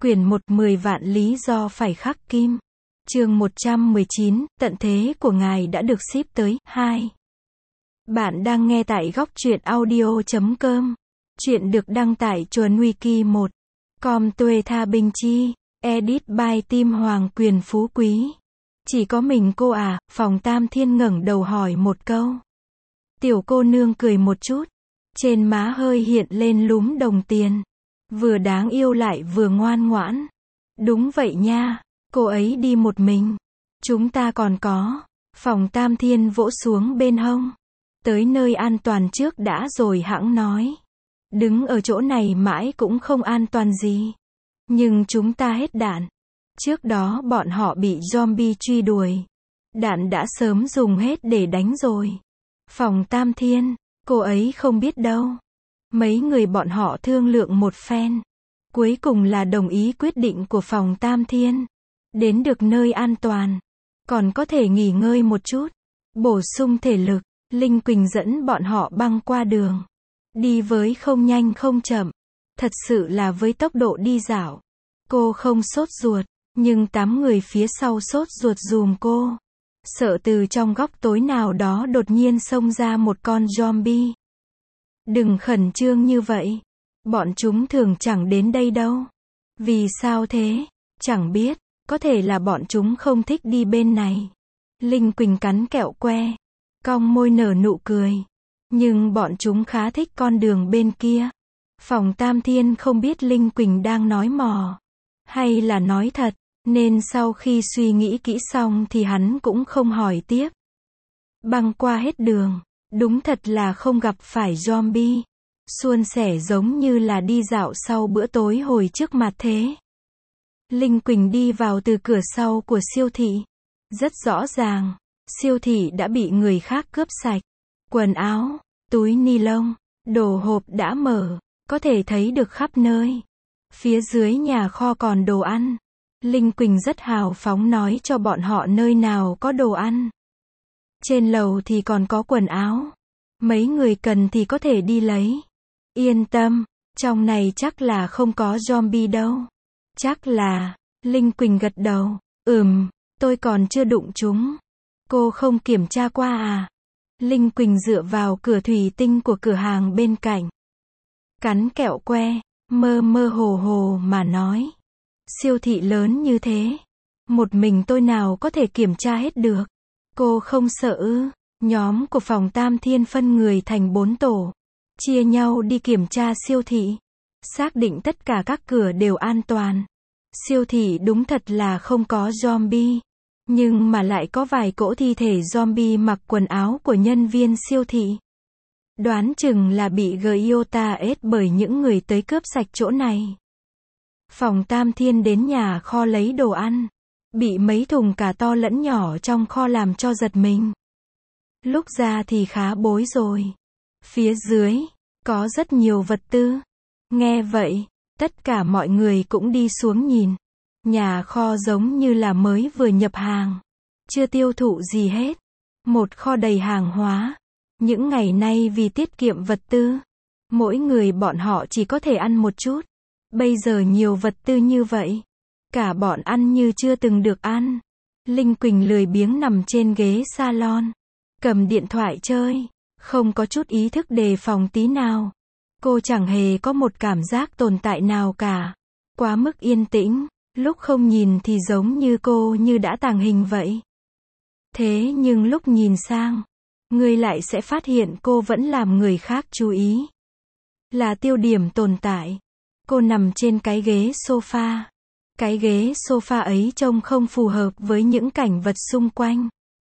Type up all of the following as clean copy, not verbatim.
Quyển 1 10 vạn lý do phải khắc kim. Chương 119, tận thế của ngài đã được ship tới. 2. Bạn đang nghe tại góc truyện audio.com. Chuyện được đăng tải chuồn wiki 1. Com tuê tha bình chi. Edit by Tim Hoàng Quyền Phú Quý. Chỉ có mình cô à? Phòng Tam Thiên ngẩng đầu hỏi một câu. Tiểu cô nương cười một chút. Trên má hơi hiện lên lúm đồng tiền. Vừa đáng yêu lại vừa ngoan ngoãn. Đúng vậy nha, cô ấy đi một mình. Chúng ta còn có. Phòng Tam Thiên vỗ xuống bên hông. Tới nơi an toàn trước đã rồi hẵng nói. Đứng ở chỗ này mãi cũng không an toàn gì. Nhưng chúng ta hết đạn. Trước đó bọn họ bị zombie truy đuổi. Đạn đã sớm dùng hết để đánh rồi. Phòng Tam Thiên, cô ấy không biết đâu. Mấy người bọn họ thương lượng một phen. Cuối cùng là đồng ý quyết định của phòng Tam Thiên. Đến được nơi an toàn. Còn có thể nghỉ ngơi một chút. Bổ sung thể lực. Linh Quỳnh dẫn bọn họ băng qua đường. Đi với không nhanh không chậm. Thật sự là với tốc độ đi dạo. Cô không sốt ruột. Nhưng 8 người phía sau sốt ruột dùm cô. Sợ từ trong góc tối nào đó đột nhiên xông ra một con zombie. Đừng khẩn trương như vậy. Bọn chúng thường chẳng đến đây đâu. Vì sao thế? Chẳng biết. Có thể là bọn chúng không thích đi bên này. Linh Quỳnh cắn kẹo que. Cong môi nở nụ cười. Nhưng bọn chúng khá thích con đường bên kia. Phòng Tam Thiên không biết Linh Quỳnh đang nói mò. Hay là nói thật. Nên sau khi suy nghĩ kỹ xong thì hắn cũng không hỏi tiếp. Băng qua hết đường. Đúng thật là không gặp phải zombie. Suôn sẻ giống như là đi dạo sau bữa tối hồi trước mặt thế. Linh Quỳnh đi vào từ cửa sau của siêu thị. Rất rõ ràng, siêu thị đã bị người khác cướp sạch. Quần áo, túi ni lông, đồ hộp đã mở, có thể thấy được khắp nơi. Phía dưới nhà kho còn đồ ăn. Linh Quỳnh rất hào phóng nói cho bọn họ nơi nào có đồ ăn. Trên lầu thì còn có quần áo. Mấy người cần thì có thể đi lấy. Yên tâm, trong này chắc là không có zombie đâu. Chắc là, Linh Quỳnh gật đầu. Tôi còn chưa đụng chúng. Cô không kiểm tra qua à? Linh Quỳnh dựa vào cửa thủy tinh của cửa hàng bên cạnh. Cắn kẹo que, mơ mơ hồ hồ mà nói. Siêu thị lớn như thế. Một mình tôi nào có thể kiểm tra hết được. Cô không sợ ư? Nhóm của phòng Tam Thiên phân người thành 4 tổ. Chia nhau đi kiểm tra siêu thị. Xác định tất cả các cửa đều an toàn. Siêu thị đúng thật là không có zombie. Nhưng mà lại có vài cỗ thi thể zombie mặc quần áo của nhân viên siêu thị. Đoán chừng là bị Giota ết bởi những người tới cướp sạch chỗ này. Phòng Tam Thiên đến nhà kho lấy đồ ăn. Bị mấy thùng cả to lẫn nhỏ trong kho làm cho giật mình. Lúc ra thì khá bối rồi. Phía dưới, có rất nhiều vật tư. Nghe vậy, tất cả mọi người cũng đi xuống nhìn. Nhà kho giống như là mới vừa nhập hàng. Chưa tiêu thụ gì hết. Một kho đầy hàng hóa. Những ngày nay vì tiết kiệm vật tư. Mỗi người bọn họ chỉ có thể ăn một chút. Bây giờ nhiều vật tư như vậy. Cả bọn ăn như chưa từng được ăn. Linh Quỳnh lười biếng nằm trên ghế salon. Cầm điện thoại chơi. Không có chút ý thức đề phòng tí nào. Cô chẳng hề có một cảm giác tồn tại nào cả. Quá mức yên tĩnh. Lúc không nhìn thì giống như cô như đã tàng hình vậy. Thế nhưng lúc nhìn sang, người lại sẽ phát hiện cô vẫn làm người khác chú ý. Là tiêu điểm tồn tại. Cô nằm trên cái ghế sofa. Cái ghế sofa ấy trông không phù hợp với những cảnh vật xung quanh.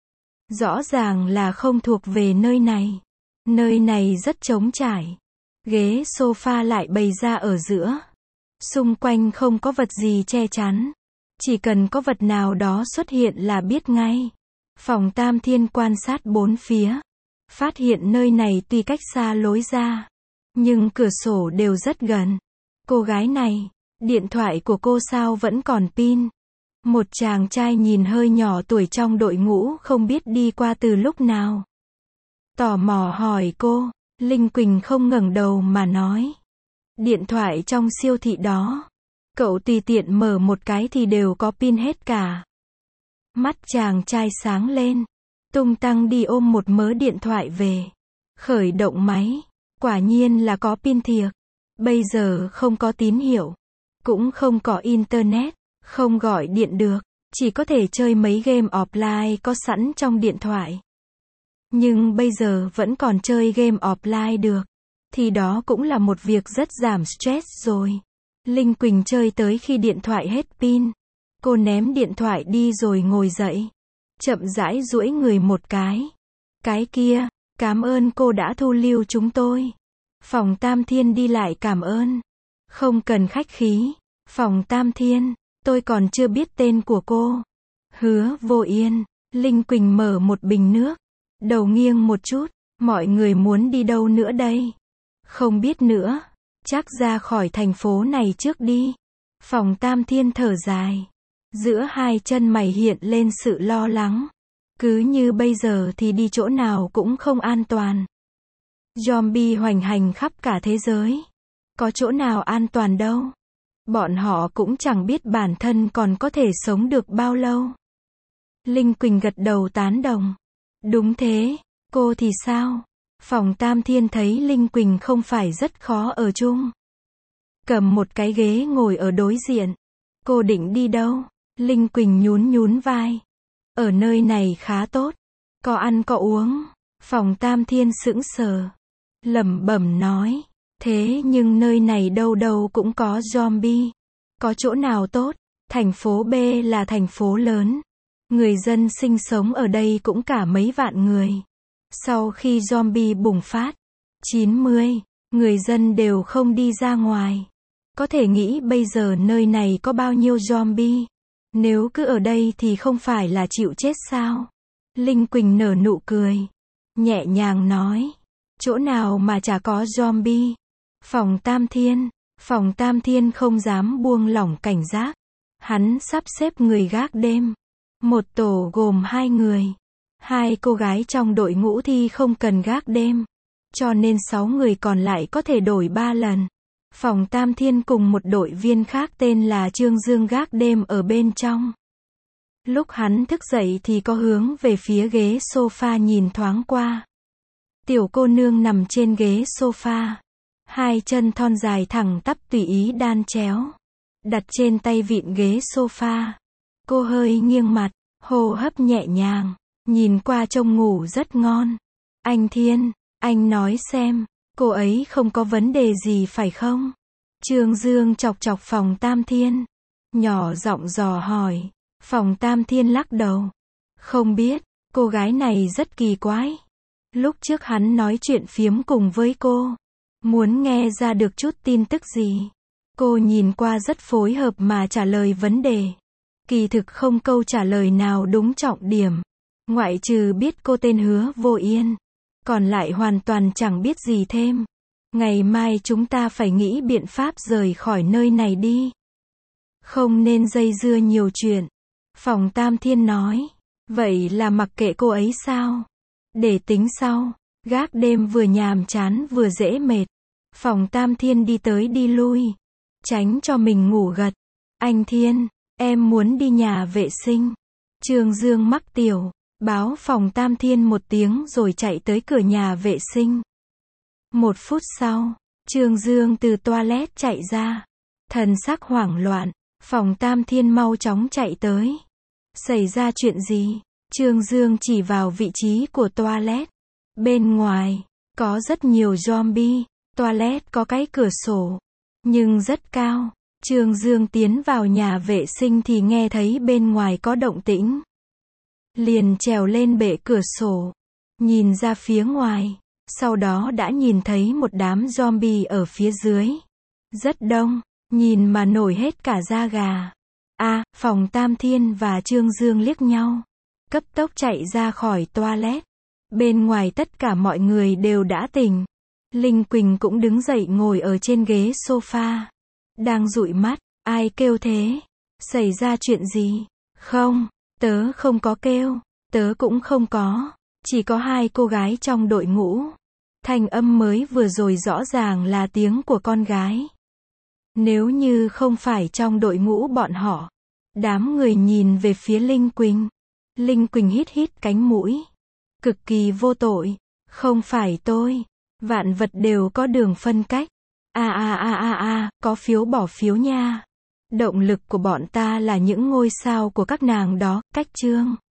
Rõ ràng là không thuộc về nơi này. Nơi này rất trống trải. Ghế sofa lại bày ra ở giữa. Xung quanh không có vật gì che chắn. Chỉ cần có vật nào đó xuất hiện là biết ngay. Phòng Tam Thiên quan sát bốn phía. Phát hiện nơi này tuy cách xa lối ra. Nhưng cửa sổ đều rất gần. Cô gái này, điện thoại của cô sao vẫn còn pin. Một chàng trai nhìn hơi nhỏ tuổi trong đội ngũ không biết đi qua từ lúc nào. Tò mò hỏi cô. Linh Quỳnh không ngẩng đầu mà nói. Điện thoại trong siêu thị đó. Cậu tùy tiện mở một cái thì đều có pin hết cả. Mắt chàng trai sáng lên. Tung tăng đi ôm một mớ điện thoại về. Khởi động máy. Quả nhiên là có pin thiệt. Bây giờ không có tín hiệu. Cũng không có internet. Không gọi điện được. Chỉ có thể chơi mấy game offline có sẵn trong điện thoại. Nhưng bây giờ vẫn còn chơi game offline được. Thì đó cũng là một việc rất giảm stress rồi. Linh Quỳnh chơi tới khi điện thoại hết pin. Cô ném điện thoại đi rồi ngồi dậy. Chậm rãi duỗi người một cái. Cái kia, cảm ơn cô đã thu lưu chúng tôi. Phòng Tam Thiên đi lại cảm ơn. Không cần khách khí. Phòng Tam Thiên, tôi còn chưa biết tên của cô. Hứa Vô Yên. Linh Quỳnh mở một bình nước. Đầu nghiêng một chút. Mọi người muốn đi đâu nữa đây? Không biết nữa. Chắc ra khỏi thành phố này trước đi. Phòng Tam Thiên thở dài. Giữa hai chân mày hiện lên sự lo lắng. Cứ như bây giờ thì đi chỗ nào cũng không an toàn. Zombie hoành hành khắp cả thế giới. Có chỗ nào an toàn đâu. Bọn họ cũng chẳng biết bản thân còn có thể sống được bao lâu. Linh Quỳnh gật đầu tán đồng. Đúng thế, cô thì sao? Phòng Tam Thiên thấy Linh Quỳnh không phải rất khó ở chung. Cầm một cái ghế ngồi ở đối diện. Cô định đi đâu? Linh Quỳnh nhún nhún vai. Ở nơi này khá tốt. Có ăn có uống. Phòng Tam Thiên sững sờ. Lẩm bẩm nói. Thế nhưng nơi này đâu đâu cũng có zombie. Có chỗ nào tốt? Thành phố B là thành phố lớn. Người dân sinh sống ở đây cũng cả mấy vạn người. Sau khi zombie bùng phát, 90, người dân đều không đi ra ngoài. Có thể nghĩ bây giờ nơi này có bao nhiêu zombie. Nếu cứ ở đây thì không phải là chịu chết sao? Linh Quỳnh nở nụ cười. Nhẹ nhàng nói. Chỗ nào mà chả có zombie? Phòng Tam Thiên không dám buông lỏng cảnh giác. Hắn sắp xếp người gác đêm. Một tổ gồm 2 người. 2 cô gái trong đội ngũ thì không cần gác đêm. Cho nên 6 người còn lại có thể đổi 3 lần. Phòng Tam Thiên cùng một đội viên khác tên là Trương Dương gác đêm ở bên trong. Lúc hắn thức dậy thì có hướng về phía ghế sofa nhìn thoáng qua. Tiểu cô nương nằm trên ghế sofa. 2 chân thon dài thẳng tắp tùy ý đan chéo. Đặt trên tay vịn ghế sofa. Cô hơi nghiêng mặt, hô hấp nhẹ nhàng. Nhìn qua trông ngủ rất ngon. Anh Thiên, anh nói xem, cô ấy không có vấn đề gì phải không? Trương Dương chọc chọc Phòng Tam Thiên. Nhỏ giọng dò hỏi. Phòng Tam Thiên lắc đầu. Không biết, cô gái này rất kỳ quái. Lúc trước hắn nói chuyện phiếm cùng với cô. Muốn nghe ra được chút tin tức gì. Cô nhìn qua rất phối hợp mà trả lời vấn đề. Kỳ thực không câu trả lời nào đúng trọng điểm. Ngoại trừ biết cô tên Hứa Vô Yên. Còn lại hoàn toàn chẳng biết gì thêm. Ngày mai chúng ta phải nghĩ biện pháp rời khỏi nơi này đi. Không nên dây dưa nhiều chuyện. Phòng Tam Thiên nói. Vậy là mặc kệ cô ấy sao? Để tính sau. Gác đêm vừa nhàm chán vừa dễ mệt. Phòng Tam Thiên đi tới đi lui. Tránh cho mình ngủ gật. Anh Thiên, em muốn đi nhà vệ sinh. Trương Dương mắc tiểu. Báo Phòng Tam Thiên một tiếng rồi chạy tới cửa nhà vệ sinh. 1 phút sau, Trương Dương từ toilet chạy ra. Thần sắc hoảng loạn. Phòng Tam Thiên mau chóng chạy tới. Xảy ra chuyện gì? Trương Dương chỉ vào vị trí của toilet. Bên ngoài, có rất nhiều zombie. Toilet có cái cửa sổ, nhưng rất cao. Trương Dương tiến vào nhà vệ sinh thì nghe thấy bên ngoài có động tĩnh. Liền trèo lên bệ cửa sổ, nhìn ra phía ngoài. Sau đó đã nhìn thấy một đám zombie ở phía dưới. Rất đông, nhìn mà nổi hết cả da gà. Phòng Tam Thiên và Trương Dương liếc nhau. Cấp tốc chạy ra khỏi toilet. Bên ngoài tất cả mọi người đều đã tỉnh. Linh Quỳnh cũng đứng dậy ngồi ở trên ghế sofa. Đang dụi mắt. Ai kêu thế? Xảy ra chuyện gì? Không, tớ không có kêu. Tớ cũng không có. Chỉ có 2 cô gái trong đội ngũ. Thanh âm mới vừa rồi rõ ràng là tiếng của con gái. Nếu như không phải trong đội ngũ bọn họ. Đám người nhìn về phía Linh Quỳnh. Linh Quỳnh hít hít cánh mũi. Cực kỳ vô tội. Không phải tôi. Vạn vật đều có đường phân cách. Có phiếu bỏ phiếu nha. Động lực của bọn ta là những ngôi sao của các nàng đó, cách chương.